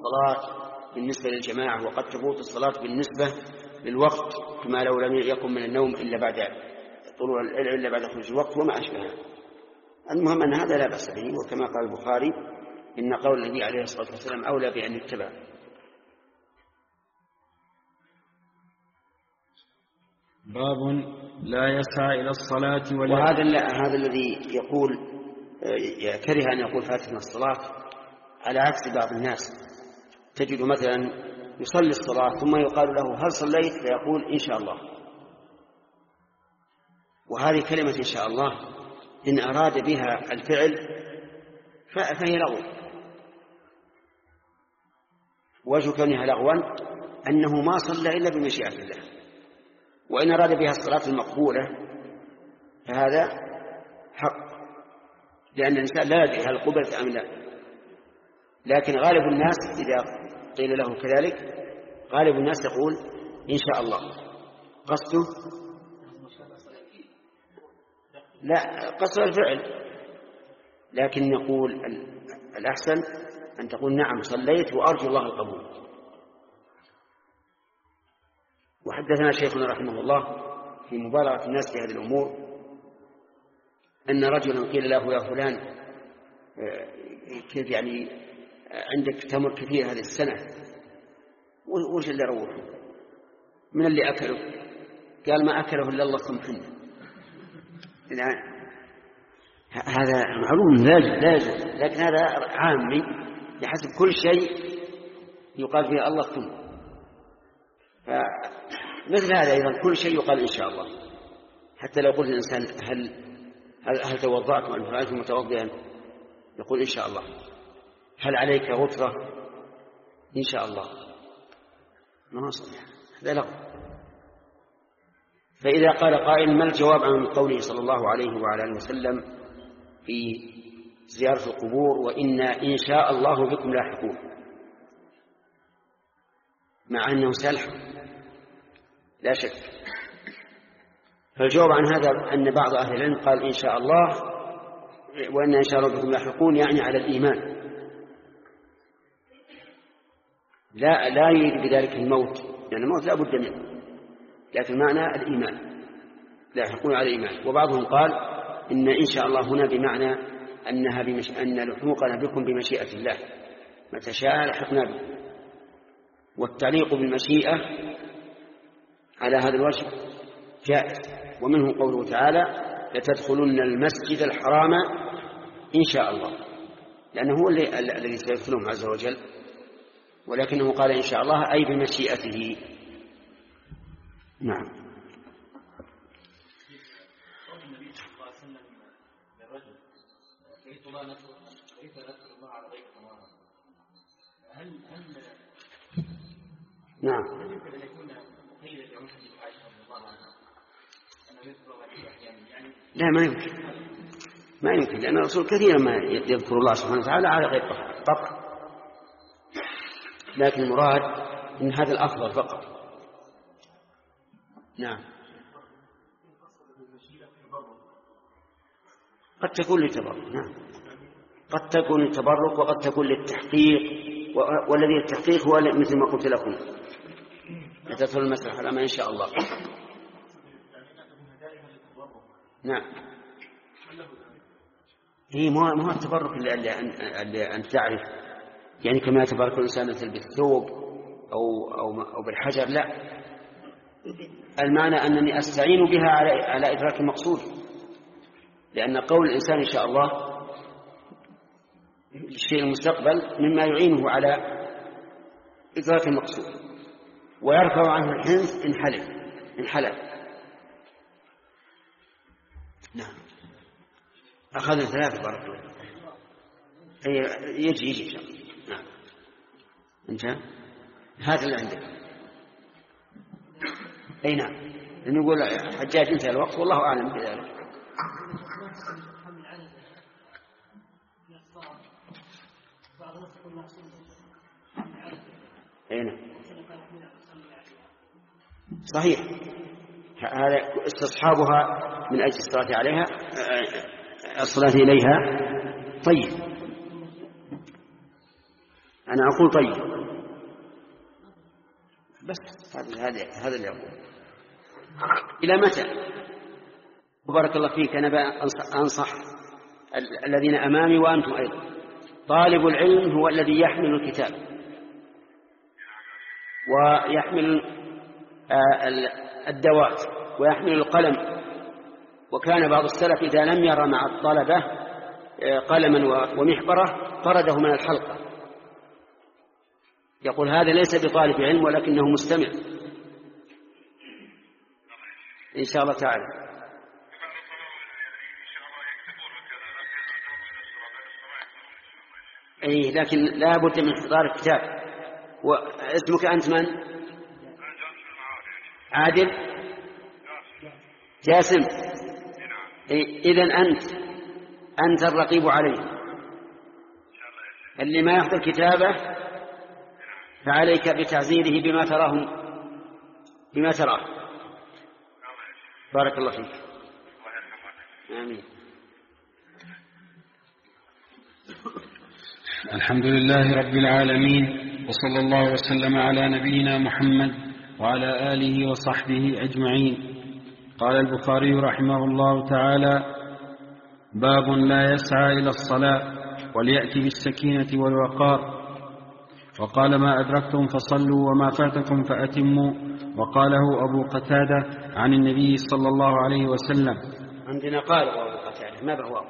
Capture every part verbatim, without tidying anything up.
الصلاة بالنسبة للجماعة، وقد تفوت الصلاة بالنسبة للوقت، كما لو لم يقم من النوم إلا بعد طلوع إلا بعد خروج الوقت وما أشبهه. المهم أن هذا لا بأس به، وكما قال البخاري إن قول النبي عليه الصلاة والسلام أولى بأن يتبع. باب لا يسعى إلى الصلاة ولا وهذا هذا الذي يقول كره أن يقول فاتتنا الصلاة، على عكس بعض الناس تجد مثلا يصلي الصلاة ثم يقال له هل صليت؟ فيقول إن شاء الله. وهذه كلمة إن شاء الله إن أراد بها الفعل فهي لغو. وجه كونها لغوا أنه ما صلى إلا بمشيئة الله، وإن أراد بها الصلاة المقبولة فهذا حق، لأن الإنسان لا يدري هل قبلت أم لا. لكن غالب الناس إذا قيل له كذلك غالب الناس يقول إن شاء الله، قصده لا قصد الفعل. لكن نقول الأحسن أن تقول نعم صليت وأرجو الله القبول. وحدثنا شيخنا رحمه الله في مبالغة الناس في هذه الأمور أن رجلا قيل له يا فلان كيف يعني عندك تمر كثير هذه السنة، وش اللي روحه من اللي أكله؟ قال ما أكله إلا الله ثم حنه. هذا معلوم لا يجوز، لكن هذا عامي يحسب كل شيء يقال فيه الله ثم. فمثل هذا أيضا كل شيء يقال إن شاء الله. حتى لو قلت الإنسان هل هل, هل توضأت وأنت رأيت متوضئا يقول إن شاء الله. هل عليك غفرة؟ إن شاء الله. ما صحيح، هذا لغو. فإذا قال قائل ما الجواب عن قوله صلى الله عليه وعلى آله وسلم في زيارة القبور وإنا إن شاء الله بكم لاحقون، مع أنه سلح لا شك. فالجواب عن هذا أن بعض أهل العلم قال إن شاء الله وإنا إن شاء الله بكم لاحقون يعني على الإيمان، لا لا يريد بذلك الموت، لأن يعني الموت لا بد منه، لكن معنى الإيمان لاحقون على الإيمان. وبعضهم قال إن إن شاء الله هنا بمعنى أنها بمش... أن لحوقنا بكم بمشيئة الله، متى شاء لحقنا بكم. والتعليق بالمشيئة على هذا الوجه جائز. ومنه قوله تعالى لتدخلن المسجد الحرام إن شاء الله، لأنه هو الذي سيدخلهم عز وجل، ولكنه قال إن شاء الله أي بمشيئته. نعم. نعم. لا ما يمكن، ما يمكن، لأن الرسول كثيرا ما يذكر الله سبحانه وتعالى على غير قطع، لكن المراد إن هذا الأفضل فقط. نعم. قد تكون للتبرك، نعم قد تكون للتبرك وقد تكون للتحقيق، والذي التحقيق هو مثل ما قلت لكم لتدخل المسجد الحرام إن شاء الله. نعم. هي ما هو التبرك اللي أن تعرف يعني كما يتبرك الإنسان مثل بالثوب أو أو أو بالحجر، لا، المعنى أنني أستعين بها على على إدراك المقصود، لأن قول الإنسان إن شاء الله الشيء المستقبل مما يعينه على إدراك المقصود ويرفع عنه الحنث إن حلف إن حلف. نعم. أخذنا ثلاثة بارك الله. يجي يجي إن شاء الله. نعم. أنت هذا اللي عندك. أي نعم. نقول حجاج انتهى الوقت والله أعلم بذلك. أي نعم. صحيح، هذا استصحابها من أجل الصلاة عليها الصلاة إليها. طيب أنا أقول طيب بس هذا هذا هذا اللي أقول. إلى متى؟ بارك الله فيك. أنا أنصح الذين أمامي وأنتم أيضا. طالب العلم هو الذي يحمل الكتاب ويحمل الدوات ويحمل القلم. وكان بعض السلف إذا لم يرى مع الطلبة قلما ومحبرة طرده من الحلقة، يقول هذا ليس بطالب علم ولكنه مستمع إن شاء الله تعالى. أي لكن لا بد من حضار الكتاب. واسمك أنت من؟ عادل جاسم. إذن أنت أنت الرقيب عليه. اللي ما يحضر كتابه فعليك بتعزيره بما تراه بما تراه. بارك الله فيك. آمين. الحمد لله رب العالمين، وصلى الله وسلم على نبينا محمد وعلى آله وصحبه أجمعين. قال البخاري رحمه الله تعالى: باب لا يسعى إلى الصلاة وليأتي بالسكينة والوقار. وقال: ما أدركتم فصلوا وما فاتكم فأتموا. وقاله أبو قتادة عن النبي صلى الله عليه وسلم. عندنا قال أبو قتادة ما بهو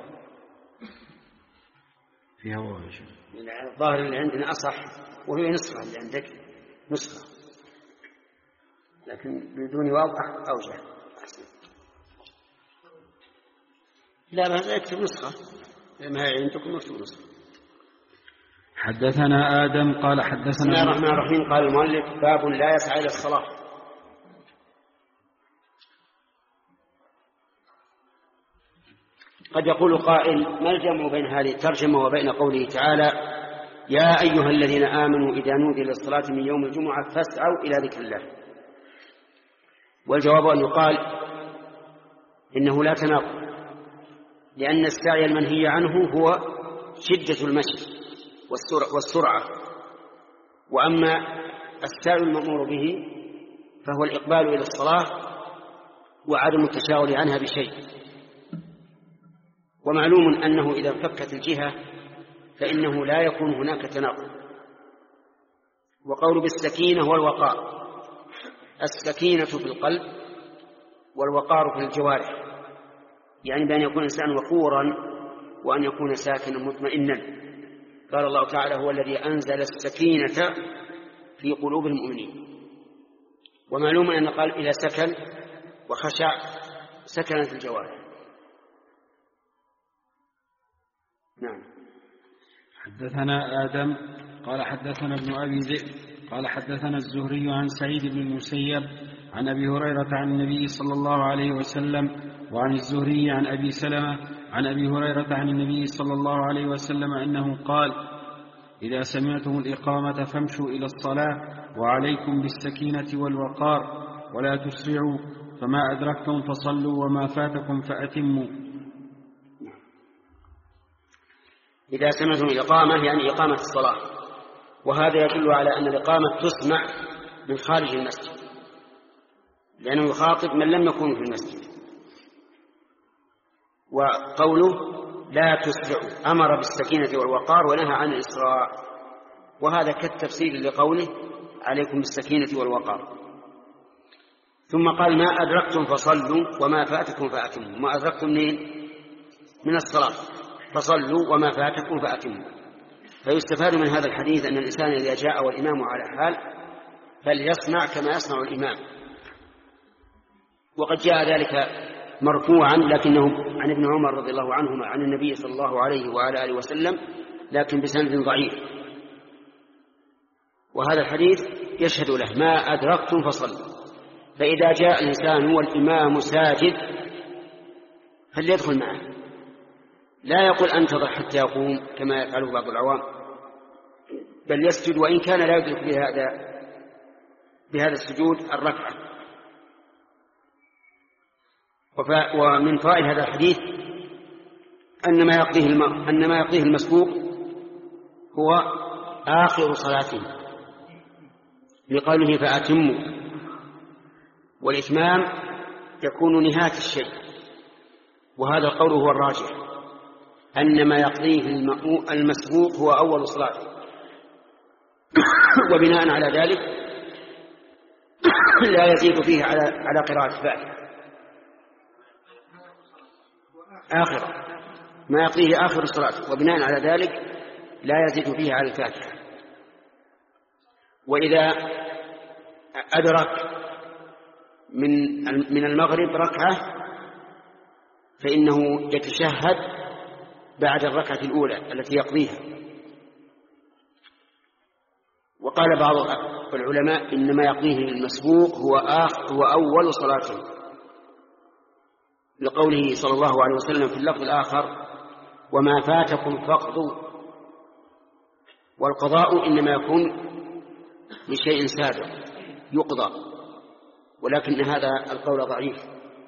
فيها هو الظاهر اللي عندنا أصح، وهي نسخة اللي عندك نسخة، لكن بدون واو أوجه. لا بس اكتب نسخة ما هي عندكم نكتب نسخة. حدثنا آدم قال حدثنا. بسم الله الرحمن الرحيم. قال المؤلف: باب لا يسعى إلى الصلاة. قد يقول قائل: ما الجمع بين هذه الترجمة وبين قوله تعالى: يا أيها الذين آمنوا إذا نودي للصلاة من يوم الجمعة فاسعوا إلى ذكر الله؟ والجواب أن يقال إنه لا تناقض، لأن السعي المنهي عنه هو شدة المشي والسرعة، وأما السعي المأمور به فهو الإقبال إلى الصلاة وعدم التشاغل عنها بشيء. ومعلوم أنه إذا انفكت الجهة فإنه لا يكون هناك تناقض. وقول بالسكينة والوقار: السكينة في القلب والوقار في الجوارح، يعني بأن يكون الإنسان وقورا وأن يكون ساكنا مطمئنا. قال الله تعالى: هو الذي أنزل السكينة في قلوب المؤمنين. ومعلوم أن قال إلى سكن وخشع سكنت الجوارح. نعم. حدثنا آدم قال حدثنا ابن أبي ذئب قال حدثنا الزهري عن سعيد بن المسيب عن أبي هريرة عن النبي صلى الله عليه وسلم، وعن الزهري عن أبي سلمة عن أبي هريرة عن النبي صلى الله عليه وسلم أنه قال: إذا سمعتم الإقامة فامشوا إلى الصلاة وعليكم بالسكينة والوقار ولا تسرعوا، فما أدركتم فصلوا وما فاتكم فأتموا. إذا سمعتم الإقامة يعني إقامة الصلاة، وهذا يدل على أن الإقامة تسمع من خارج المسجد، لأنه يخاطب من لم يكونوا في المسجد. وقوله لا تسرعوا أمر بالسكينة والوقار ونهى عن الإسراع، وهذا كالتفسير لقوله عليكم بالسكينة والوقار. ثم قال: ما أدركتم فصلوا وما فاتكم فأتموا. ما أدركتم منين؟ من الصلاة، فصلوا وما فاتكم فأتموا. فيستفاد من هذا الحديث أن الإنسان إذا جاء والإمام على حال فليصنع كما يصنع الإمام. وقد جاء ذلك مرفوعا لكنه عن ابن عمر رضي الله عنهما عن النبي صلى الله عليه وعلى آله وسلم، لكن بسند ضعيف. وهذا الحديث يشهد له: ما أدركتم فصلوا. فإذا جاء الإنسان والإمام ساجد فليدخل معه، لا يقول أنتظر حتى يقوم كما يفعله بعض العوام، بل يسجد وإن كان لا يدرك بهذا بهذا السجود الركعة. ومن فوائد هذا الحديث أن ما يقضيه أن ما يقضيه المسبوق هو آخر صلاته، لقوله فأتموا، والإتمام يكون نهاية الشيء، وهذا القول هو الراجح، أن ما يقضيه المسبوق هو أول صلاته، وبناء على ذلك لا يزيد فيه على على قراءة الفاتحة آخر ما يقضيه آخر الصلاة، وبناء على ذلك لا يزيد فيه على الفاتحة. وإذا أدرك من من المغرب ركعة فإنه يتشهد بعد الركعة الأولى التي يقضيها. وقال بعض العلماء إنما يقضيه المسبوق هو آخر هو أول صلاته، لقوله صلى الله عليه وسلم في اللفظ الآخر وما فاتكم فاقضوا. والقضاء إنما يكون لشيء سابق يقضى، ولكن هذا القول ضعيف.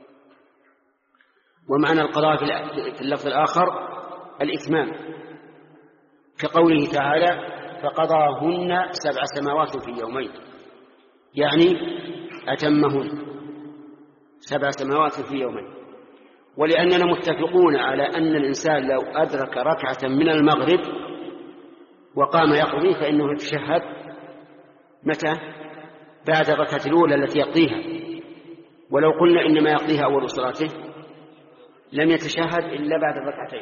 ومعنى القضاء في اللفظ الآخر الإتمام، كقوله تعالى فقضاهن سبع سماوات في يومين، يعني أتمهن سبع سماوات في يومين. ولأننا متفقون على أن الإنسان لو أدرك ركعة من المغرب وقام يقضي فإنه يتشهد متى؟ بعد الركعة الأولى التي يقضيها. ولو قلنا إنما يقضيها أول صلاته لم يتشهد إلا بعد الركعتين.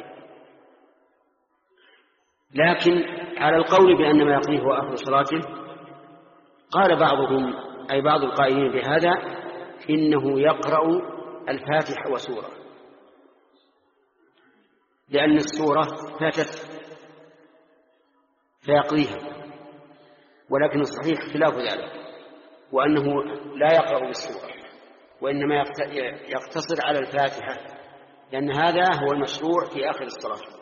لكن على القول بأن ما يقضيه هو آخر صلاته قال بعضهم أي بعض القائلين بهذا إنه يقرأ الفاتحة وسورة، لأن السورة فاتت فيقضيها، ولكن الصحيح خلاف ذلك، وأنه لا يقرأ بالسورة وإنما يقتصر على الفاتحة، لأن هذا هو المشروع في آخر الصلاة.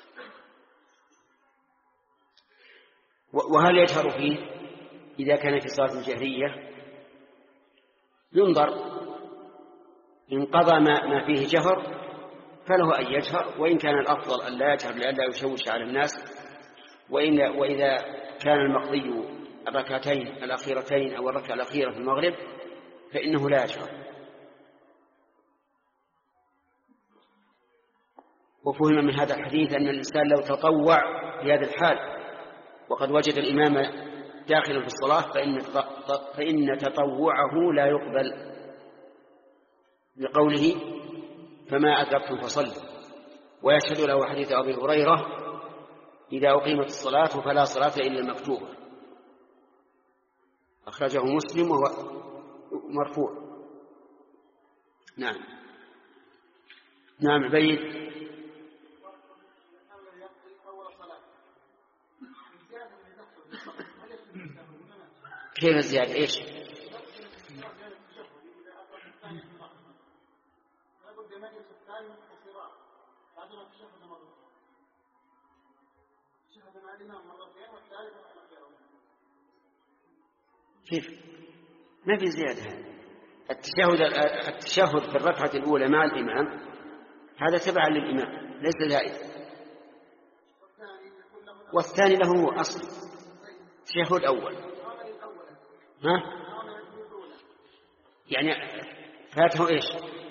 وهل يجهر فيه؟ إذا كان في صلاة جهرية ينظر، إن قضى ما فيه جهر فله أن يجهر، وإن كان الأفضل أن لا يجهر لئلا يشوش على الناس. وإن وإذا كان المقضي الركعتين الأخيرتين أو الركعة الأخيرة في المغرب فإنه لا يجهر. وفهم من هذا الحديث أن الإنسان لو تطوع في هذا الحال وقد وجد الإمام داخلا في الصلاة فإن فإن تطوعه لا يقبل، لقوله فما أدركتم فصلوا. ويشهد له حديث أبي هريرة إذا أقيمت الصلاة فلا صلاة إلا المكتوبة، أخرجه مسلم وهو مرفوع. نعم نعم عبيد. كيف الزيادة؟ إيش؟ كيف؟ ما في زيادة. التشهد التشهد في الركعة الأولى مع الإمام هذا تبع للإمام ليس زائد، والثاني له أصل تشهد أول. ها؟ يعني فاته إيش؟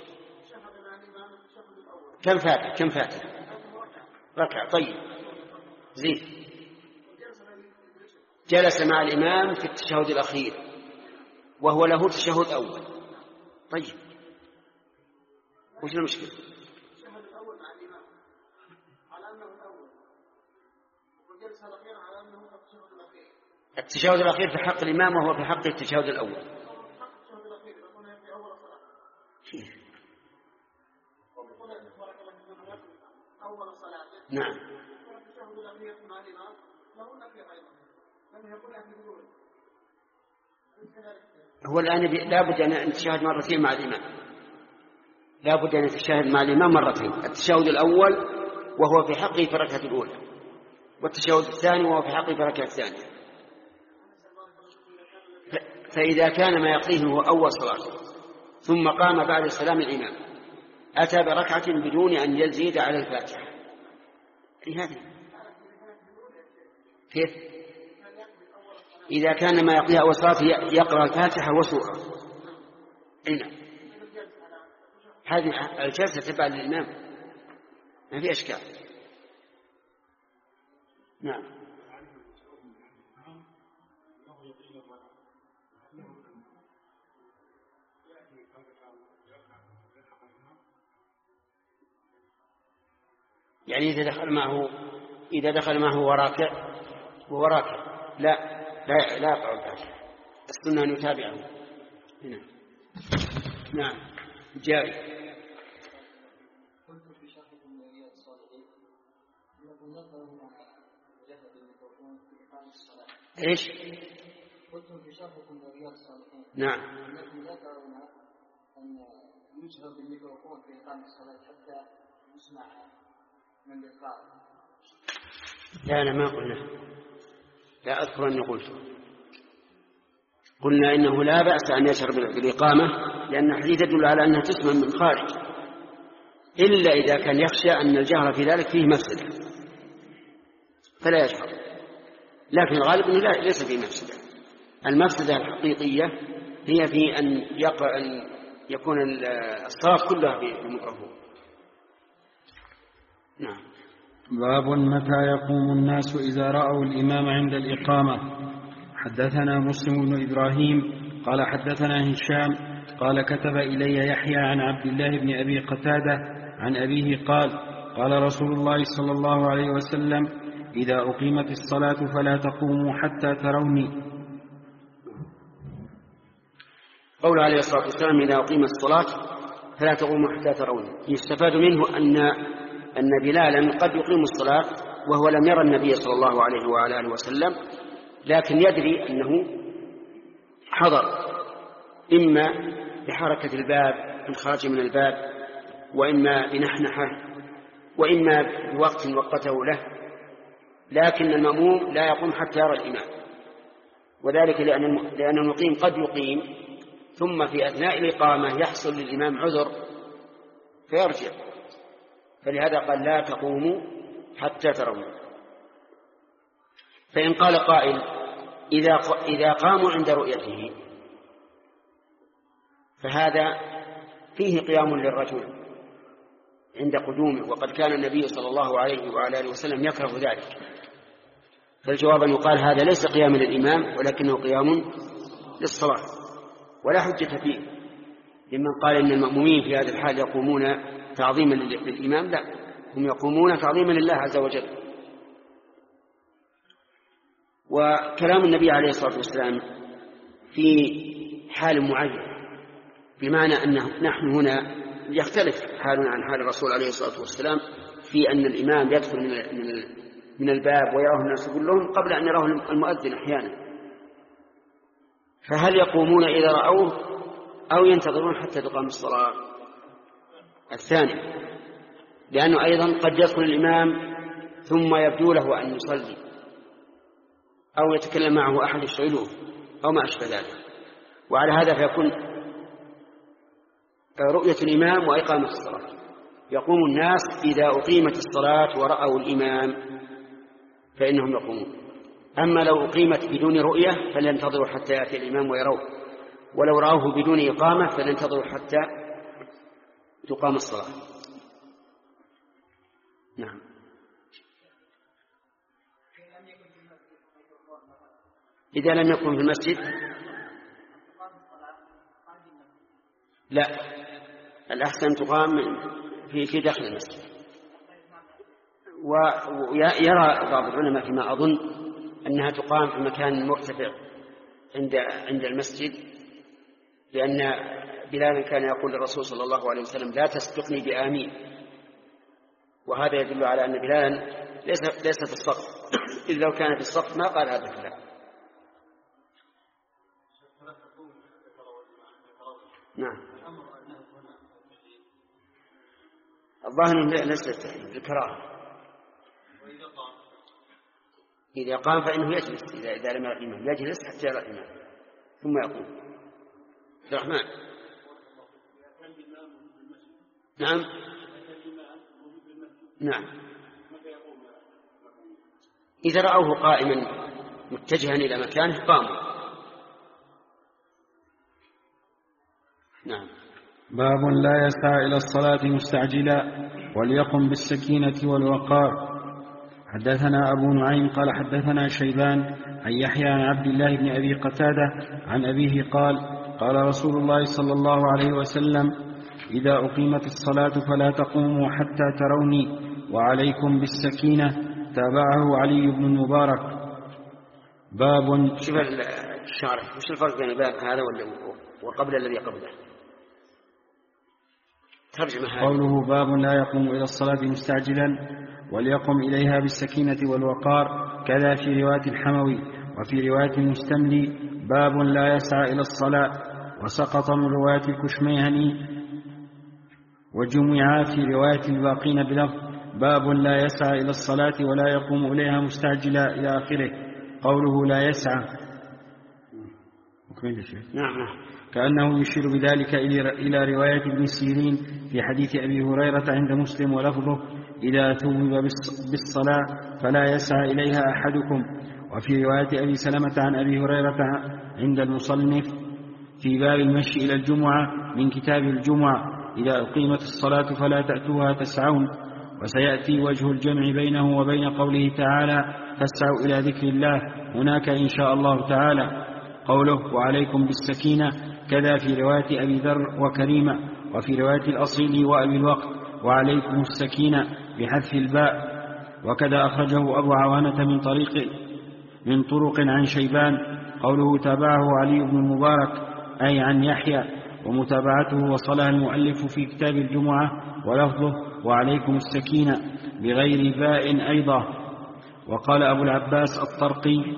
كم فاته؟ كم فاته؟ ركعة. طيب زيد. جلس مع الإمام في التشهد الأخير وهو له تشهد أول. طيب وش المشكلة؟ التشهد الأول مع الإمام على أنه الأول، والجلسة الأخيرة على أنه التشهد الأخير. التشهد الأخير في حق الإمام وهو في حق التشهد الأول. التشهد الأخير يكون في أول صلاة. كيف؟ أول صلاة. نعم. التشهد الأخير مع الإمام له الأخير أيضا. هو الآن لا بد أن يتشهد مرتين مع الإمام، لا بد أن يتشهد مع الإمام مرتين، التشهد الأول وهو في حقه في الركعة الأولى، والتشهد الثاني وهو في حقه في الركعة الثانية. فإذا كان ما يقضيه هو أول صلاة ثم قام بعد السلام الإمام أتى بركعة بدون أن يزيد على الفاتحة، هذه كيف؟ إذا كان ما يقضيها أول صلاة يقرأ الفاتحة وسورة. هنا هذه الجلسة تبع للإمام ما في أشكال. نعم. يعني إذا دخل معه إذا دخل معه وراكع ووراكع لا لا لا يقرأ الفاتحة، السنة أن يتابعه. هنا. نعم جاري. قلت في شرحكم لرياض الصالحين أنكم ذكروا جهد الميكروفون في إقامة الصلاة. إيش؟ قلتم في شرحكم لرياض الصالحين نعم أنكم ذكروا أن يجهر بالميكروفون في إقامة الصلاة حتى يسمع من بالقائل. لا أنا ما قلنا، لا أذكر أني قلت. قلنا إنه لا بأس أن يشعر بالإقامة لأن الحديث يدل على أنها تسمع من خارج، إلا إذا كان يخشى أن الجهر في ذلك فيه مفسدة فلا يشعر، لكن الغالب أنه ليس فيه مفسدة. المفسدة الحقيقية هي في أن, يقرأ أن يكون الصلاة كلها بالميكروفون. نعم. باب متى يقوم الناس إذا رأوا الإمام عند الإقامة. حدثنا مسلم بن إبراهيم قال حدثنا هشام قال كتب إلي يحيى عن عبد الله بن أبي قتادة عن أبيه قال قال رسول الله صلى الله عليه وسلم إذا أقيمت الصلاة فلا تقوموا حتى تروني. قول عليه الصلاة والسلام إذا أقيمت الصلاة فلا تقوموا حتى تروني، يستفاد منه أن أن بلالا قد يقيم الصلاة وهو لم يرى النبي صلى الله عليه وعلى آله وسلم، لكن يدري أنه حضر إما بحركة الباب إن خرج من الباب، وإما بنحنحة، وإما بوقت وقته له، لكن المأموم لا يقوم حتى يرى الإمام، وذلك لأن المقيم قد يقيم ثم في أثناء الإقامة يحصل للإمام عذر فيرجع، فلهذا قال لا تقوموا حتى تروني. فإن قال قائل إذا إذا قاموا عند رؤيته فهذا فيه قيام للرجل عند قدومه، وقد كان النبي صلى الله عليه وعلى آله وسلم يكره ذلك، فالجواب أن يقال هذا ليس قياما للإمام ولكنه قيام للصلاة، ولا حجة فيه لمن قال إن المأمومين في هذا الحال يقومون تعظيما للإمام. لا، هم يقومون تعظيما لله عز وجل. وكلام النبي عليه الصلاة والسلام في حال معين، بمعنى أنه نحن هنا يختلف حالنا عن حال الرسول عليه الصلاة والسلام في أن الإمام يدخل من الباب ويراه الناس كلهم قبل أن يراه المؤذن أحيانا، فهل يقومون إذا رأوه أو ينتظرون حتى تقام الصلاة؟ الثاني، لأنه أيضا قد يدخل الإمام ثم يبدو له أن يصلي أو يتكلم معه أحد يشغله أو ما أشبه ذلك، وعلى هذا فيكون رؤية الإمام وإقامة الصلاة. يقوم الناس إذا أقيمت الصلاة ورأوا الإمام فإنهم يقومون، أما لو أقيمت بدون رؤية فلينتظروا حتى يأتي الإمام ويروه، ولو رأوه بدون إقامة فلينتظروا حتى تقام الصلاة. نعم. إذا لم يكن في المسجد لا، الأحسن تقام في في داخل المسجد. ويرى بعض العلماء فيما أظن أنها تقام في مكان مرتفع عند عند المسجد، لأن بلالا كان يقول للرسول صلى الله عليه وسلم لا تسبقني بآمين، وهذا يدل على أن بلالا ليس ليس في الصف، إذ لو كان في الصف ما قال هذا الكلام. نعم. الظاهر ليس التحريم الكراهة. إذا قام فإنه يجلس، إذا إذا لم يرى الإمام يجلس حتى يرى الإمام ثم يقوم. عبد الرحمن. نعم نعم. إذا رأوه قائما متجها إلى مكانه قاموا. نعم. باب لا يسعى إلى الصلاة مستعجلا وليقم بالسكينة والوقار. حدثنا أبو نعيم قال حدثنا شيبان عن يحيى عن عبد الله بن أبي قتادة عن أبيه قال قال رسول الله صلى الله عليه وسلم إذا أقيمت الصلاة فلا تقوموا حتى تروني وعليكم بالسكينة. تابعه علي بن المبارك. باب. شوف الشارح وش الفرق بين الباب هذا وقبل الذي قبله؟ قوله باب لا يقوم إلى الصلاة مستعجلا وليقم إليها بالسكينة والوقار، كذا في رواية الحموي. وفي رواية المستملي باب لا يسعى إلى الصلاة، وسقط من رواية الكشميهني وجمع في رواية الباقين بلفظ باب لا يسعى إلى الصلاة ولا يقوم إليها مستعجلا إلى آخره. قوله لا يسعى نعم كأنه يشير بذلك إلى رواية ابن سيرين في حديث أبي هريرة عند مسلم ولفظه إذا ثوب بالصلاة فلا يسعى إليها أحدكم. وفي رواية أبي سلمة عن أبي هريرة عند المصنف في باب المشي إلى الجمعة من كتاب الجمعة إذا أقيمت الصلاة فلا تأتوها تسعون. وسيأتي وجه الجمع بينه وبين قوله تعالى فاسعوا إلى ذكر الله هناك إن شاء الله تعالى. قوله وعليكم بالسكينة كذا في رواية أبي ذر وكريمة. وفي رواية الأصيل وأبي الوقت وعليكم السكينة بحذف الباء. وكذا أخرجه أبو عوانة من طريق من طرق عن شيبان. قوله تابعه علي بن المبارك أي عن يحيى، ومتابعته وصلها المؤلف في كتاب الجمعة ولفظه وعليكم السكينة بغير باء أيضا. وقال أبو العباس الطرقي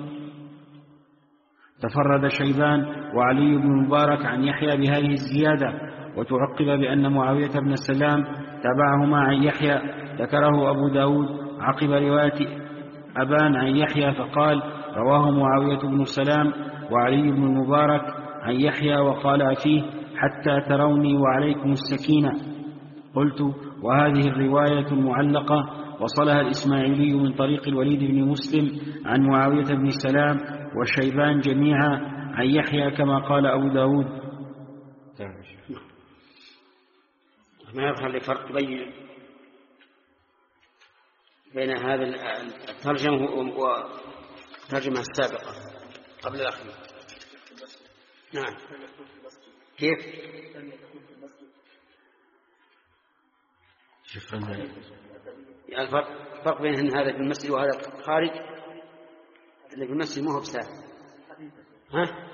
تفرد شيبان وعلي بن المبارك عن يحيى بهذه الزيادة. وتعقب بأن معاوية بن السلام تابعهما عن يحيى، ذكره أبو داود عقب رواية أبان عن يحيى فقال رواه معاوية بن السلام وعلي بن المبارك عن يحيى وقال فيه حتى تروني وعليكم السكينة. قلت وهذه الرواية المعلقة وصلها الإسماعيلي من طريق الوليد بن مسلم عن معاوية بن السلام وشيبان جميعا عن يحيى كما قال أبو داود. ما يظهر لي فرق بين بين هذا الترجمة والترجمة السابقة قبل الأخير. نعم. كيف؟ يعني الفرق الفرق بين هذا في المسجد وهذا خارج. اللي في المسجد مو هو بسهل. ها؟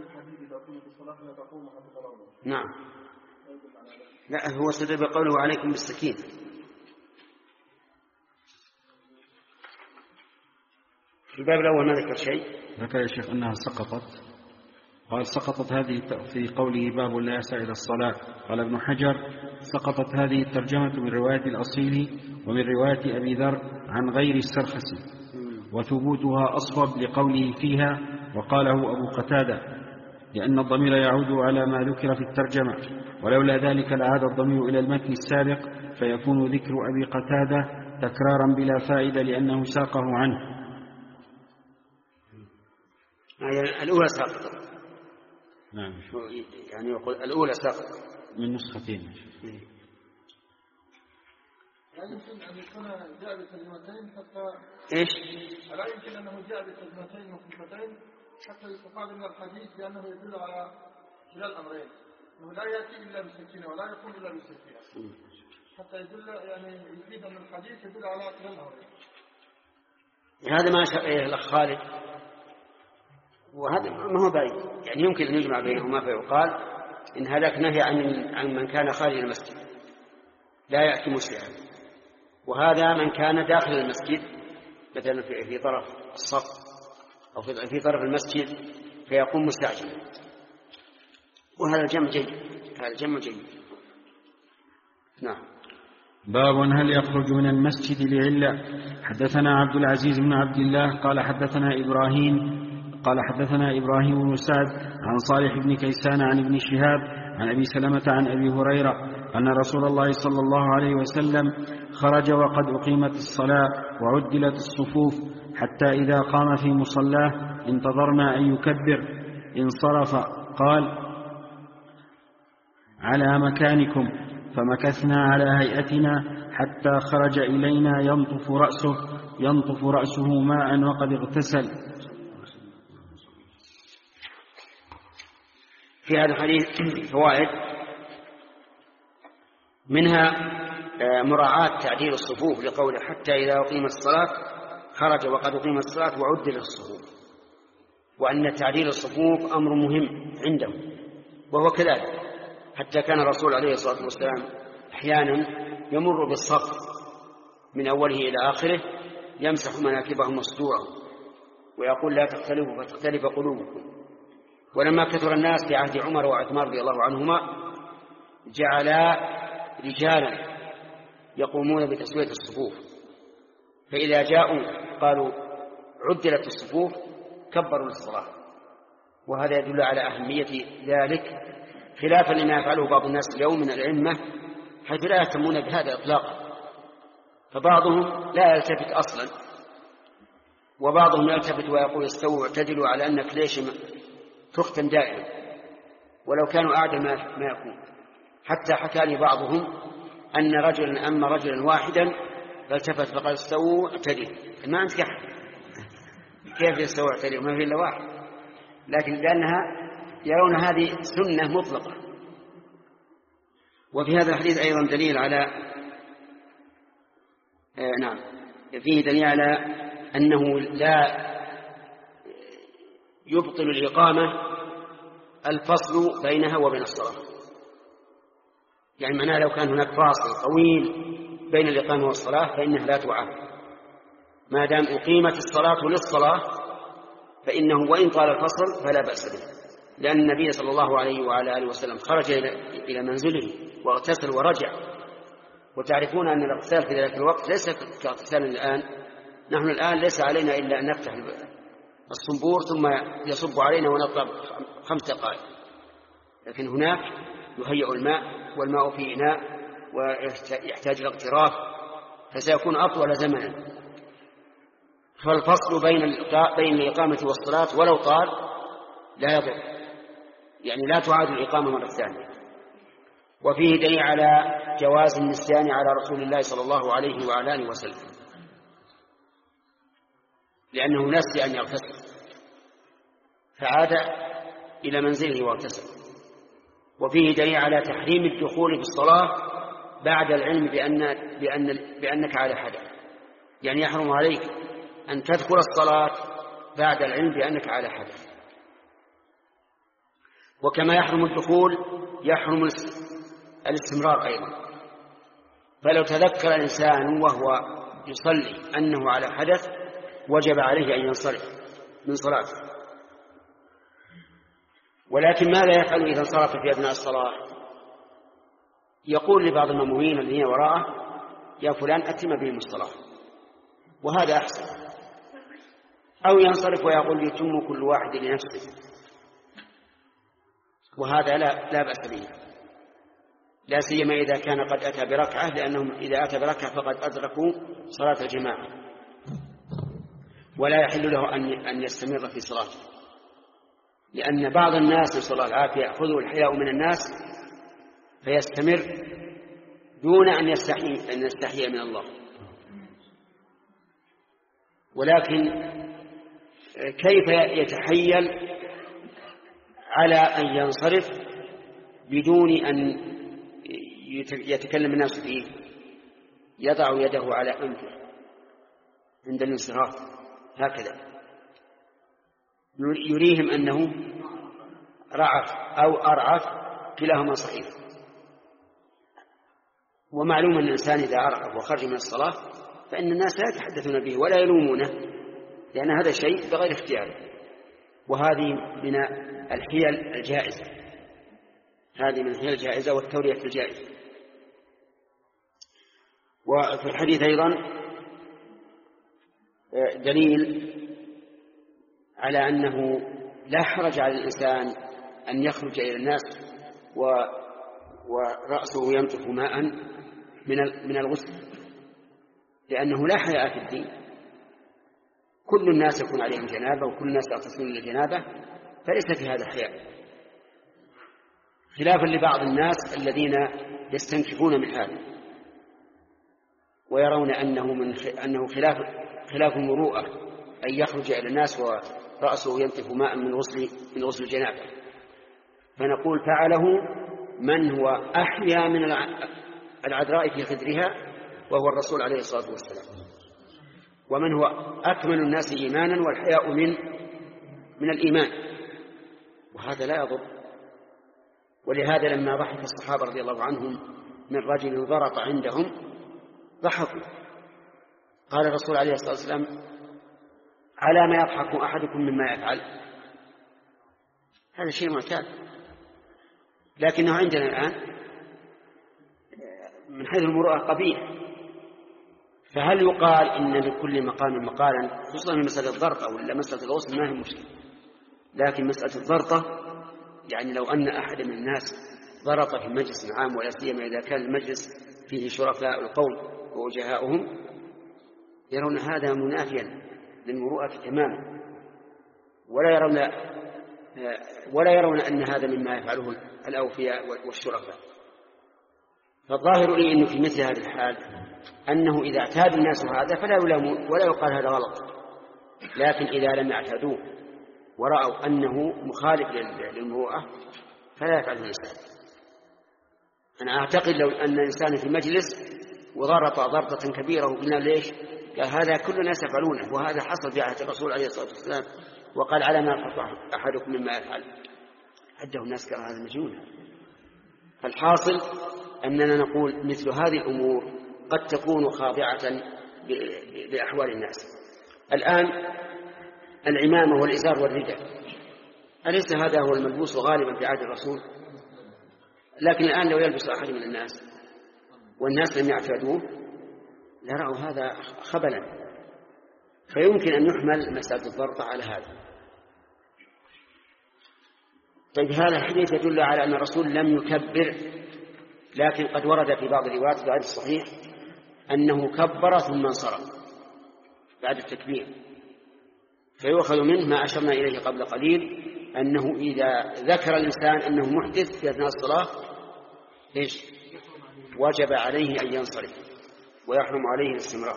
نعم. لا هو استدل بقوله عليكم بالسكين. في الباب الأول ما ذكر شيء. ذكر يا شيخ أنها سقطت. قال سقطت هذه في قوله باب لا يسعى إلى الصلاة. قال ابن حجر سقطت هذه الترجمة من رواية الأصيل ومن رواية أبي ذر عن غير السرخسي، وثبوتها أصوب لقوله فيها وقاله أبو قتادة، لأن الضمير يعود على ما ذكر في الترجمة، ولولا ذلك لعاد الضمير إلى المتن السابق فيكون ذكر أبي قتادة تكرارا بلا فائدة لأنه ساقه عنه. يعني الأولى ساقطة. نعم. يعني يقول الأولى ساقطة من نسختين. لا يمكن أن يكون جاء بكلمتين حتى إيش؟ لا يمكن أنه جاء بكلمتين مخففتين حتى يستفاد من الحديث لأنه يدل على كلا الأمرين، أنه لا يأتي إلا بالسكينة ولا يقوم إلا بالسكينة، حتى يدل يعني يفيد أن الحديث يدل على كلا الأمرين. هذا ما أشار إليه الأخ خالد، وهذا ما هو بعيد، يعني يمكن أن يجمع بينهما فيقال إن هذاك نهي عن عن من كان خارج المسجد لا يأتي مسرعا، وهذا من كان داخل المسجد مثلا في, في طرف الصف أو في, في طرف المسجد فيقوم مستعجلا، وهذا الجمع جيد. هذا الجمع جيد. نعم. باب هل يخرج من المسجد لعلة. حدثنا عبد العزيز بن عبد الله قال حدثنا إبراهيم قال حدثنا إبراهيم بن سعد عن صالح بن كيسان عن ابن شهاب عن أبي سلمة عن أبي هريرة أن رسول الله صلى الله عليه وسلم خرج وقد أقيمت الصلاة وعدلت الصفوف حتى إذا قام في مصلاه انتظرنا أن يكبر، انصرف قال: على مكانكم، فمكثنا على هيئتنا حتى خرج إلينا ينطف رأسه ينطف رأسه ماء وقد اغتسل. في هذا الحديث فوائد، منها مراعاة تعديل الصفوف لقوله حتى إذا أقيمت الصلاة خرج وقد أقيمت الصلاة وعدل الصفوف، وأن تعديل الصفوف أمر مهم عندهم، وهو كذلك، حتى كان الرسول عليه الصلاة والسلام أحيانا يمر بالصف من أوله إلى آخره يمسح مناكبهم وصدورهم ويقول: لا تختلفوا فتختلف قلوبكم. ولما كثر الناس في عهد عمر وعثمان رضي الله عنهما جعلا رجالا يقومون بتسوية الصفوف، فإذا جاءوا قالوا عدلت الصفوف كبروا للصلاة، وهذا يدل على أهمية ذلك، خلافا لما يفعله بعض الناس اليوم من الأئمة حيث لا يهتمون بهذا إطلاقا، فبعضهم لا يلتفت أصلا، وبعضهم يلتفت ويقول: استووا واعتدلوا، على أنك ليش تختم دائما، ولو كانوا أعدل ما يكون. حتى حكى لي بعضهم أن رجلا أما رجلا واحدا فالتفت فقال: استووا اعتدلوا. ما أنت كيف يستووا اعتدلوا؟ ما في إلا واحد، لكن لأنها يرون هذه سنة مطلقة. وفي هذا الحديث أيضا دليل على آه نعم فيه دليل على أنه لا يبطل الإقامة الفصل بينها وبين الصلاة، يعني معناه لو كان هناك فاصل طويل بين الإقامة والصلاة فإنها لا تعاد، ما دام أقيمت الصلاة للصلاة فإنه وإن طال الفصل فلا بأس به، لأن النبي صلى الله عليه وعلى آله وسلم خرج إلى منزله واغتسل ورجع، وتعرفون أن الاغتسال في ذلك الوقت ليس كاغتسال الآن. نحن الآن ليس علينا إلا أن نفتح الصنبور ثم يصب علينا ونطلب خمس دقائق، لكن هناك يهيئ الماء والماء في إناء ويحتاج إلى اغتراف، فسيكون أطول زمنا. فالفصل بين بين الإقامة والصلاة ولو طال لا يضر، يعني لا تعاد الإقامة مرة ثانية. وفيه دليل على جواز النسيان على رسول الله صلى الله عليه وعلى آله وسلم، لأنه نسي أن يغتسل فعاد إلى منزله واغتسل. وفيه دليل على تحريم الدخول في الصلاة بعد العلم بأن بأن بأنك على حدث، يعني يحرم عليك أن تدخل الصلاة بعد العلم بأنك على حدث. وكما يحرم الدخول يحرم الاستمرار أيضا، فلو تذكر الإنسان وهو يصلي أنه على حدث وجب عليه أن ينصرف من صلاته. ولكن ماذا يفعل إذا انصرف في أثناء الصلاة؟ يقول لبعض المأمومين الذين وراءه: يا فلان أتم بهم الصلاة، وهذا أحسن. أو ينصرف ويقول: يتم كل واحد لنفسه، وهذا لا, لا بأس به، لا سيما إذا كان قد أتى بركعة، لأنهم إذا أتى بركعة فقد أدركوا صلاة الجماعة، ولا يحل له أن يستمر في صلاته، لأن بعض الناس نسأل الله العافية يأخذه الحياء من الناس فيستمر دون أن يستحي أن يستحي من الله. ولكن كيف يتحيل على أن ينصرف بدون أن يتكلم الناس فيه؟ يضع يده على أنفه عند الانصراف هكذا، يريهم أنه رعف أو أرعف، كلاهما صحيح. ومعلوم أن الإنسان إذا أرعف وخرج من الصلاة فإن الناس لا يتحدثون به ولا يلومونه، لأن هذا شيء بغير اختياره، وهذه من الحيل الجائزة، هذه من الحيل الجائزة والتورية الجائزة. وفي الحديث أيضا دليل على أنه لا حرج على الإنسان أن يخرج إلى الناس ورأسه ينطف ماء من من الغسل، لأنه لا حياء في الدين. كل الناس يكون عليهم جنابة وكل الناس يغتسلون للجنابة، فليس في هذا حياء، خلافا لبعض الناس الذين يستنكفون من هذا ويرون أنه من أنه خلاف خلاف المروءة أن يخرج إلى الناس ورأسه ينتف ماء من غسل من غسل الجنابة. فنقول فعله من هو أحيا من العذراء في خدرها وهو الرسول عليه الصلاة والسلام، ومن هو أكمل الناس إيمانا والحياء من من الإيمان، وهذا لا يضر. ولهذا لما ضحك الصحابة رضي الله عنهم من رجل ضرط عندهم ضحكوا، قال الرسول عليه الصلاة والسلام: على ما يضحك أحدكم مما يفعل؟ هذا شيء معتاد، لكنه عندنا الآن من حيث المروءة قبيح. فهل يقال إن لكل مقام مقالا؟ خصوصا من مسألة الضرطة ولا مسألة الغسل ما هي مشكلة، لكن مسألة الضرطة يعني لو أن أحد من الناس ضرط في مجلس عام، ولا سيما إذا كان المجلس فيه شركاء القوم ووجهاؤهم، يرون هذا منافيا للمروءة تماما، ولا يرون ولا يرون أن هذا مما يفعله الأوفياء والشركاء. فالظاهر لي أنه في مثل هذه الحال أنه إذا اعتاد الناس هذا فلا يلامون ولا يقال هذا غلط، لكن إذا لم يعتادوه ورأوا أنه مخالف للمروءة فلا يفعله الإنسان. أنا أعتقد لو أن الإنسان في مجلس وضرط ضرطة كبيرة وقلنا ليش؟ قال هذا كل الناس يفعلونه، وهذا حصل في عهد الرسول عليه الصلاة والسلام، وقال على ما يفعل أحدكم مما يفعل، عده الناس كان هذا مجنون. فالحاصل أننا نقول مثل هذه الأمور قد تكون خاضعة لأحوال الناس. الآن العمامة والإزار والرداء، أليس هذا هو الملبوس غالبا في عهد الرسول؟ لكن الآن لو يلبس أحد من الناس والناس لم يعتادوه لرأوا هذا خبلا، فيمكن أن يحمل مسألة الضرطة على هذا. طيب هذا الحديث يدل على أن الرسول لم يكبر، لكن قد ورد في بعض الروايات في الحديث الصحيح أنه كبر ثم انصرف بعد التكبير، فيؤخذ منه ما أشرنا إليه قبل قليل، أنه إذا ذكر الإنسان أنه محدث في أثناء الصلاة إيش؟ وجب عليه أن ينصرف ويحرم عليه الاستمرار.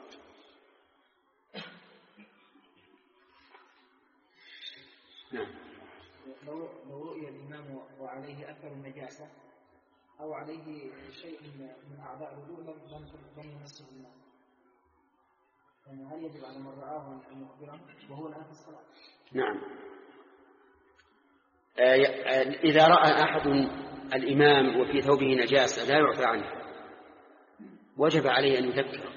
نعم. لو رؤي الإمام وعليه أثر النجاسة أو عليه شيء من أعضاء الوضوء لم يمسه الماء، يعني هل يجب على من رآه أن يخبره وهو الآن في الصلاة؟ نعم. إذا رأى أحد الإمام وفي ثوبه نجاسة لا يعفى عنه، وجب عليه أن يذكره.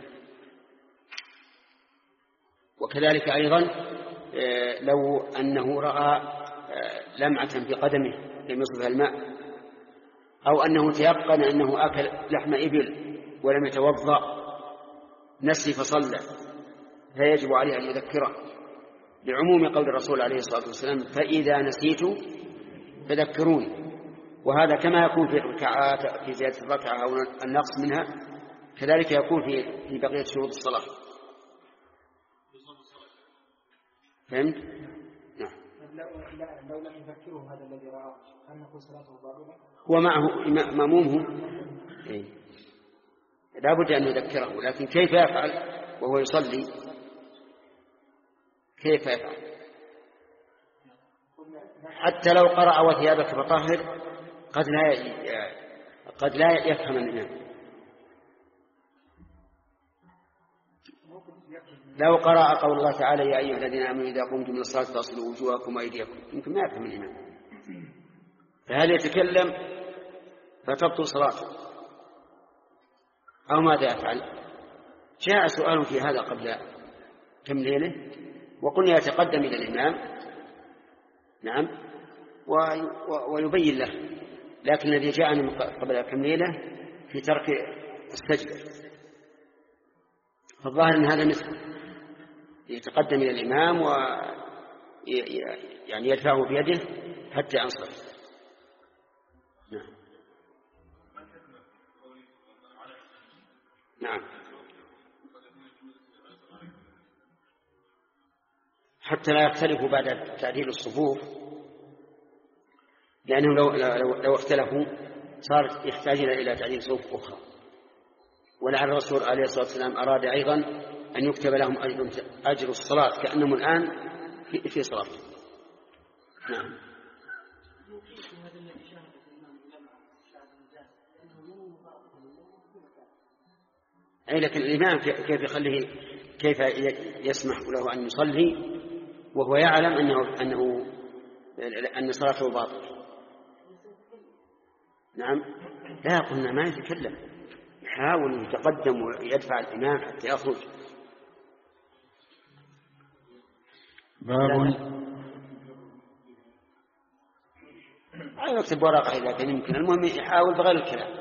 وكذلك أيضا لو أنه رأى لمعة في قدمه لم يصبها الماء، أو أنه تيقن أنه أكل لحم إبل ولم يتوضأ نسي فصلى، فيجب عليه أن يذكره لعموم قول الرسول عليه الصلاة والسلام: فإذا نسيت فذكروني. وهذا كما يكون في الركعات في زيادة الركعة أو النقص منها، كذلك يكون في في بقية شروط الصلاة. فهمت؟ نعم. لو لم يذكره هذا الذي رآه هل نقول صلاته باطلة؟ هو معه مأمومه إيه؟ لا بد أن يذكره، لكن كيف يفعل وهو يصلي؟ كيف يفعل؟ حتى لو قرأ وثيابك فطهر قد لا قد لا يفهم الإمام. لو قرأ قول الله تعالى: يا أيها الذين آمنوا إذا قمتم من الصلاة فاغسلوا وجوهكم وأيديكم، يمكن ما يفهم الإمام، فهل يتكلم فتبطل صلاته أو ماذا يفعل؟ جاء سؤال في هذا قبل كم ليلة وقلنا يتقدم إلى الإمام نعم ويبين له، لكن الذي جاءنا قبل كم ليلة في ترك السجدة، فالظاهر أن هذا مثل يتقدم إلى الإمام و يعني يدفعه بيده حتى ينصرف. نعم. نعم. حتى لا يختلفوا بعد تعديل الصفوف، لأنهم لو, لو, لو اختلفوا صار يحتاجون إلى تعديل صفوف أخرى. ولعل الرسول عليه الصلاة والسلام أراد أيضا أن يكتب لهم أجر, أجر الصلاة كأنهم الآن في, في صلاة. نعم. أي لكن الإمام كيف يخليه، كيف يسمح له أن يصلي وهو يعلم أنه, أنه أن صلاته باطل؟ نعم. لا قلنا ما يتكلم، يحاول يتقدم ويدفع الإمام حتى يخرج. باب أي يكتب ورقة إذا كان يمكن، المهم يحاول بغير الكلام.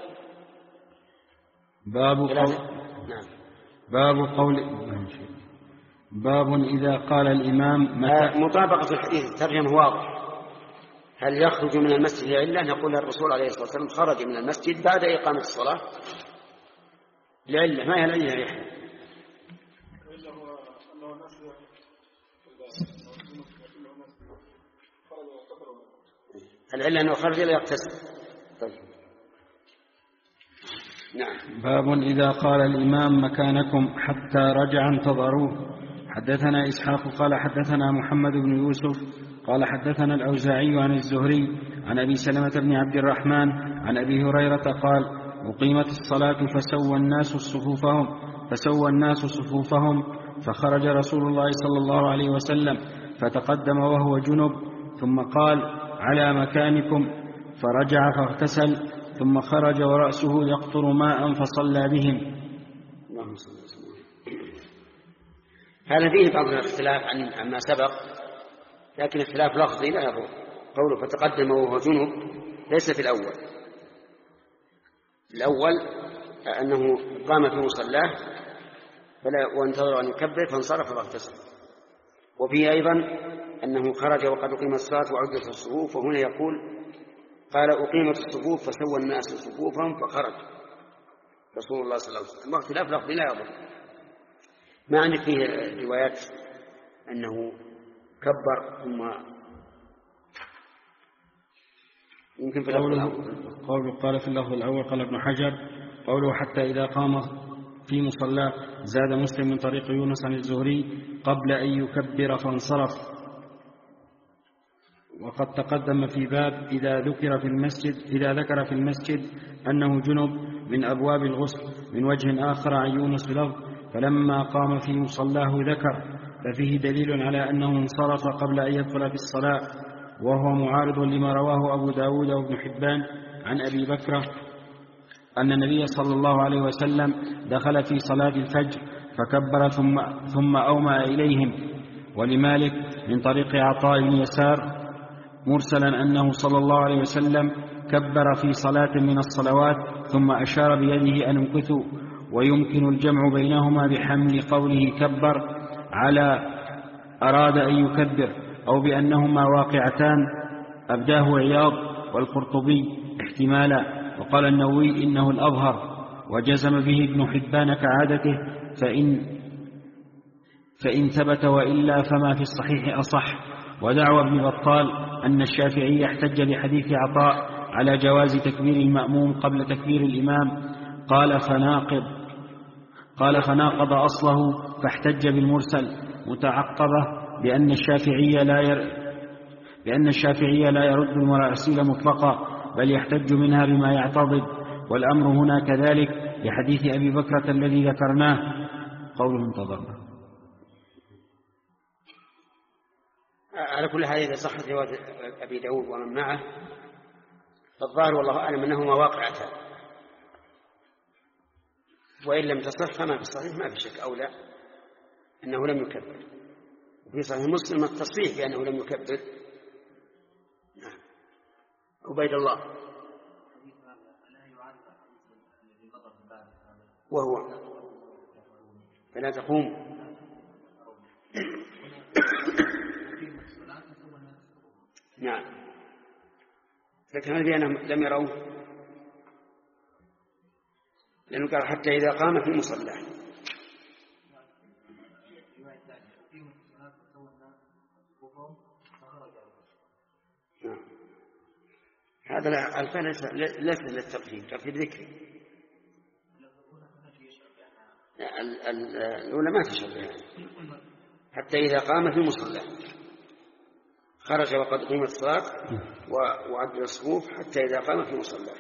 باب قول نعم. باب قول باب إذا قال الإمام متى. مطابقة الحديث الترجمة واضح. هل يخرج من المسجد لعلة؟ نقول الرسول عليه الصلاة والسلام خرج من المسجد بعد إقامة الصلاة لعلة. ما هي العلة يا يحيى؟ العلة أنه خرج لا يغتسل. طيب. نعم. باب إذا قال الإمام مكانكم حتى رجع انتظروه. حدثنا إسحاق قال حدثنا محمد بن يوسف قال حدثنا الأوزاعي عن الزهري عن أبي سلمة بن عبد الرحمن عن أبي هريرة قال أقيمت الصلاة فسوى الناس صفوفهم فسوى الناس صفوفهم فخرج رسول الله صلى الله عليه وسلم فتقدم وهو جنب ثم قال على مكانكم فرجع فاغتسل ثم خرج ورأسه يقطر ماء فصلى بهم. هذا فيه بعض الاختلاف عن عما سبق، لكن اختلاف لفظي لا يضر. قوله فتقدم وهو جنب ليس في الأول. الأول أنه قام في مصلاه وانتظر أن يكبر فانصرف فاغتسل. وفيه أيضا أنه خرج وقد أقيمت الصلاة وعدت الصفوف، وهنا يقول قال أقيمت الصفوف فسوى الناس صفوفهم فخرج رسول الله صلى الله عليه وسلم. واختلاف لفظي لا يضر. ما عندك فيه روايات أنه كبر ثم يمكن في اللفظ الأول قوله قال في اللفظ الأول قال ابن حجر قوله حتى إذا قام في مصلى زاد مسلم من طريق يونس عن الزهري قبل أن يكبر فانصرف. وقد تقدم في باب إذا ذكر في المسجد إذا ذكر في المسجد أنه جنب من أبواب الغسل من وجه آخر عن يونس بلفظ فلما قام في مصلاه ذكر، ففيه دليل على أنه انصرف قبل أن يدخل في الصلاة، وهو معارض لما رواه أبو داود وابن حبان عن أبي بكر أن النبي صلى الله عليه وسلم دخل في صلاة الفجر فكبر ثم, ثم أومأ إليهم. ولمالك من طريق عطاء بن يسار مرسلا أنه صلى الله عليه وسلم كبر في صلاة من الصلوات ثم أشار بيده أن امكثوا، ويمكن الجمع بينهما بحمل قوله كبر على أراد أن يكبر أو بأنهما واقعتان، أبداه عياض والقرطبي احتمالا، وقال النووي إنه الأظهر، وجزم به ابن حبان كعادته فإن, فإن ثبت وإلا فما في الصحيح أصح. ودعوى ابن بطال أن الشافعي احتج بحديث عطاء على جواز تكبير المأموم قبل تكبير الإمام، قال فناقض قال فناقض أصله فاحتج بالمرسل متعقبة بأن الشافعي لا ير بأن الشافعي لا يرد المراسيل مطلقا بل يحتج منها بما يعتضد، والأمر هنا كذلك لحديث أبي بكرة الذي ذكرناه. قوله انتظرنا. على كل حال إذا صحت رواية أبي داود ومن معه فالظاهر والله أعلم أنهما واقعتان، وإن لم تصح فما في الصحيح ما في شك أولى أنه لم يكبر. وفي صحيح مسلم التصريح بأنه لم يكبر. نعم. عبيد الله وهو فلا تقوم نعم. لكن هل بأنهم لم يروا؟ لأنه قال حتى إذا قام في المصلى. هذا الفعل ليس للترتيب، ترتيب ذكري. الأولى ما تشبه حتى إذا قام في المصلى خرج وقد قيمت الصلاة وعدل الصفوف حتى إذا قام في المصلى.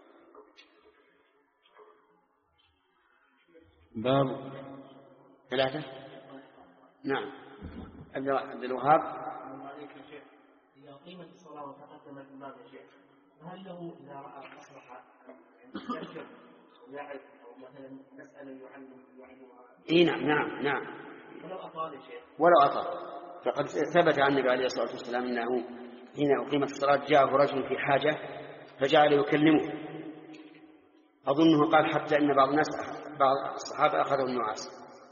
باب ثلاثة. نعم. عبد الوهاب. إذا قيمت الصلاة وتقدم الإمام الشيخ هل له إذا رأى مصلحة يذكر ويعرف أو مثلا مسألة يعلم يعلمها؟ إيه نعم نعم نعم. ولو أطال شيء. ولو أطال. فقد ثبت عن النبي عليه الصلاة والسلام أنه حين أقيمت الصلاة جاءه رجل في حاجة فجعل يكلمه، أظنه قال حتى أن بعض الناس بعض الصحابة أخذوا النعاس.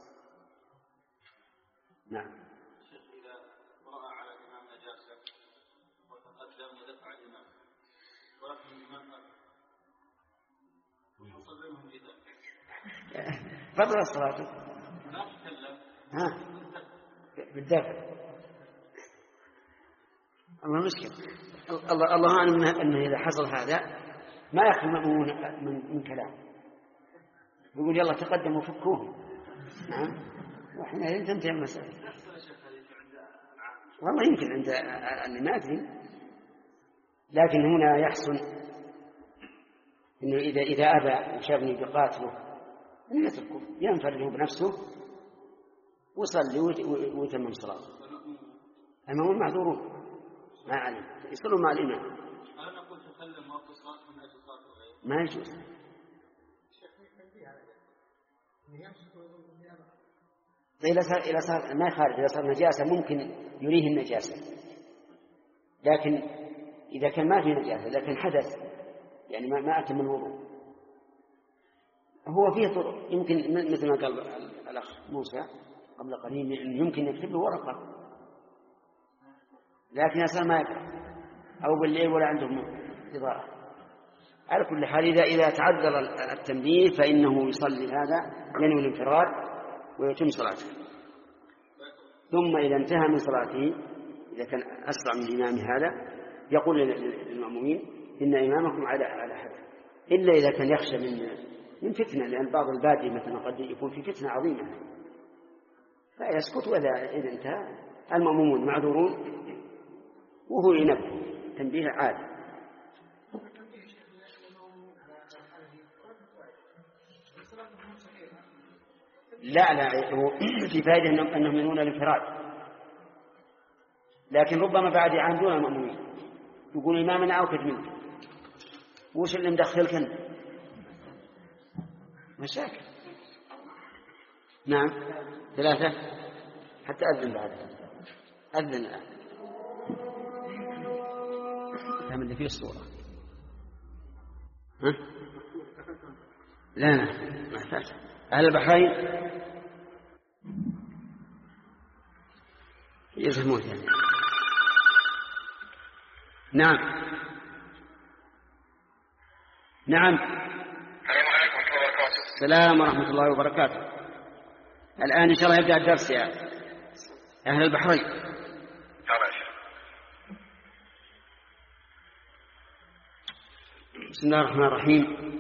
نعم. إذا رأى على الإمام نجاسة وتقدم ودفع الإمام ولكن الإمام وحصل بينهم جدال فضل الصلاة لا تكلم ها بالدفع. الله مشكلة. الله الله أعلم أنه إذا حصل هذا ما يخلو مأمون من, من كلام، يقول يلا تقدموا فكوه. نعم. وحين تنتهي المسألة. والله يمكن عند اللي ما أدري، لكن هنا يحصل إنه إذا إذا أبى وشافني بقاتله إنه يتركه ينفرده بنفسه وصلي ويتمم صلاته. المأمون معذورون ما عليه يصلوا مع الإمام. هل نقول تكلم وقت الصلاة من أجل صلاة الغير؟ ما يجوز. إذا صار إذا صار ما خارج، إذا صار نجاسة ممكن يريه النجاسة، لكن إذا كان ما في نجاسة لكن حدث يعني ما ما أتم الوضوء هو فيه طرق. يمكن مثل ما قال الأخ موسى قبل قليل يمكن يكتب له ورقة، لكن أصلا ما يقرأ أو بالليل ولا عندهم إضاءة. على كل حال إذا إذا تعذر التنبيه فإنه يصلي هذا ينوي الانفراد ويتم صلاته. ثم إذا انتهى من صلاته إذا كان أسرع من الإمام هذا يقول للمأمومين إن إمامكم على على حد، إلا إذا كان يخشى من من فتنة، لأن بعض البادية مثلا قد يكون في فتنة عظيمة فيسكت. وإذا إذا انتهى المأمومون معذورون وهو ينبه تنبيه عادي. لا لا في فائدة أنهم ينون الانفراد، لكن ربما بعد عام دون المأمومين يقول إمامنا أوكد منك وش اللي مدخلك أنت؟ مشاكل. نعم. ثلاثة حتى أذن بعد أذن الآن فهم اللي فيه الصورة. ها؟ لا لا ما أحتاج. أهل البحرين يزهمون يعني. نعم نعم. السلام ورحمة الله وبركاته. الآن إن شاء الله يبدأ الدرس يا أهل البحرين. بسم الله الرحمن الرحيم.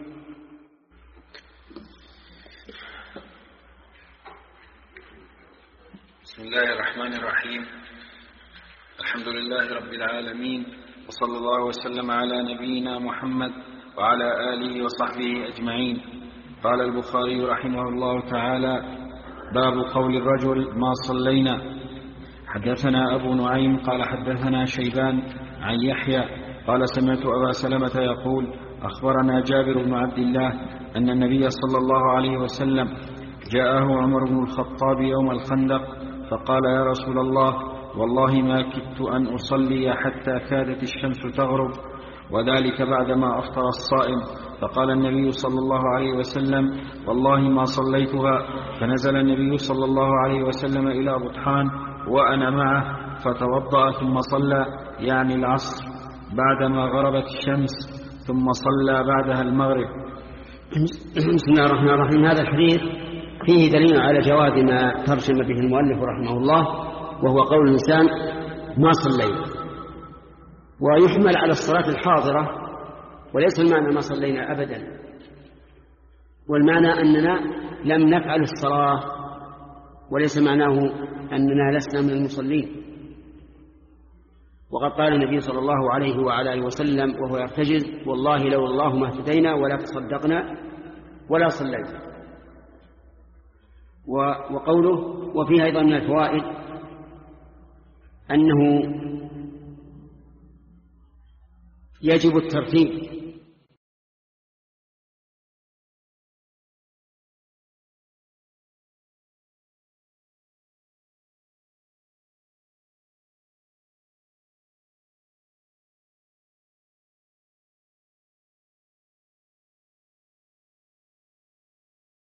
بسم الله الرحمن الرحيم. الحمد لله رب العالمين، وصلى الله وسلم على نبينا محمد وعلى آله وصحبه أجمعين. قال البخاري رحمه الله تعالى: باب قول الرجل ما صلينا. حدثنا أبو نعيم قال حدثنا شيبان عن يحيى قال سمعت أبا سلمة يقول: أخبرنا جابر بن عبد الله أن النبي صلى الله عليه وسلم جاءه عمر بن الخطاب يوم الخندق فقال: يا رسول الله، والله ما كدت أن أصلي حتى كادت الشمس تغرب، وذلك بعدما أفطر الصائم. فقال النبي صلى الله عليه وسلم: والله ما صليتها. فنزل النبي صلى الله عليه وسلم إلى بطحان وأنا معه فتوضأ ثم صلى، يعني العصر، بعدما غربت الشمس، ثم صلى بعدها المغرب. بسم الله الرحمن الرحيم. هذا الحديث فيه دليل على جواز ما ترجم به المؤلف رحمه الله، وهو قول الإنسان ما صليت، ويحمل على الصلاة الحاضرة وليس المعنى ما صلينا أبدا، والمعنى أننا لم نفعل الصلاة، وليس معناه أننا لسنا من المصلين. وقد قال النبي صلى الله عليه وعلى آله وسلم وهو يرتجز: والله لو الله ما اهتدينا ولا تصدقنا ولا صلينا. وقوله وفيها أيضا من الفوائد أنه يجب الترتيب